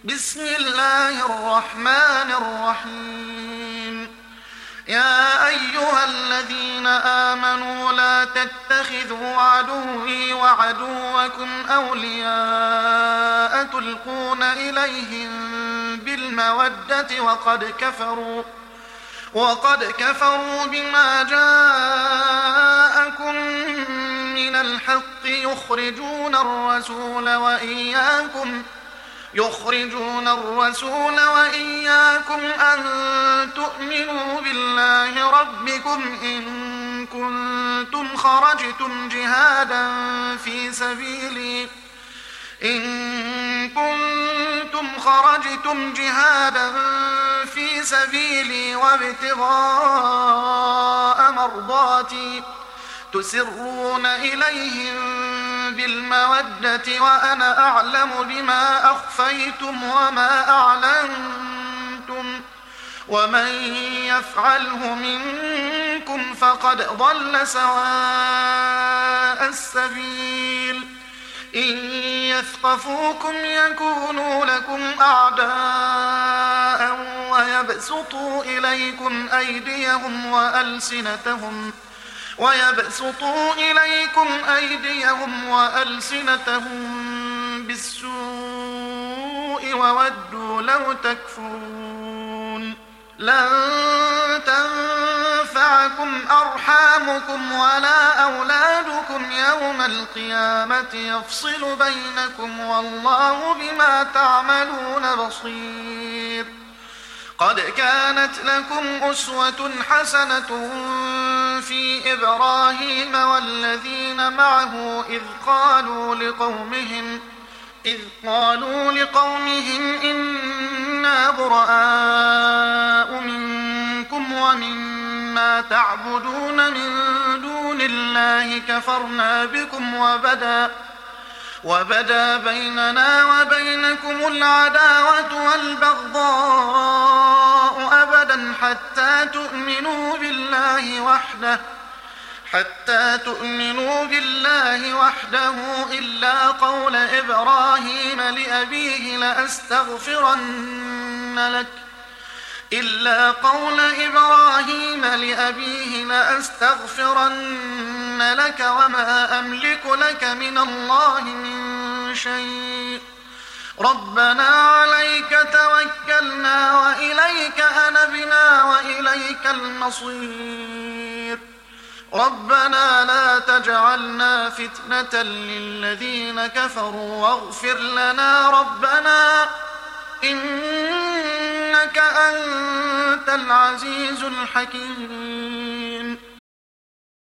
بسم الله الرحمن الرحيم. يا أيها الذين آمنوا لا تتخذوا عدوي وعدوكم أولياء تلقون إليهم بالمودة وقد كفروا بما جاءكم من الحق يخرجون الرسول وإياكم أن تؤمنوا بالله ربكم إن كنتم خرجتم جهادا في سبيلي وابتغاء مرضاتي تسرون إليهم بالمودة وأنا أعلم بما أخفيتم وما أعلنتم ومن يفعله منكم فقد ضل سواء السبيل. إن يثقفوكم يكونوا لكم أعداء ويبسطوا إليكم أيديهم وألسنتهم بالسوء وودوا لو تكفرون. لن تنفعكم أرحامكم ولا أولادكم يوم القيامة يفصل بينكم والله بما تعملون بصير. قد كانت لكم أسوة حسنة في إبراهيم والذين معه إذ قالوا لقومهم إنا براء منكم ومما تعبدون من دون الله كفرنا بكم وبدا بيننا وبينكم العداوة والبغضاء أبدا حتى تؤمنوا بالله وحده إلا قول إبراهيم لأبيه لأستغفرن لك وما أملك لك من الله من شيء. ربنا عليك توكلنا وإليك أنبنا وإليك المصير. ربنا لا تجعلنا فتنة للذين كفروا واغفر لنا ربنا إنك أنت العزيز الحكيم.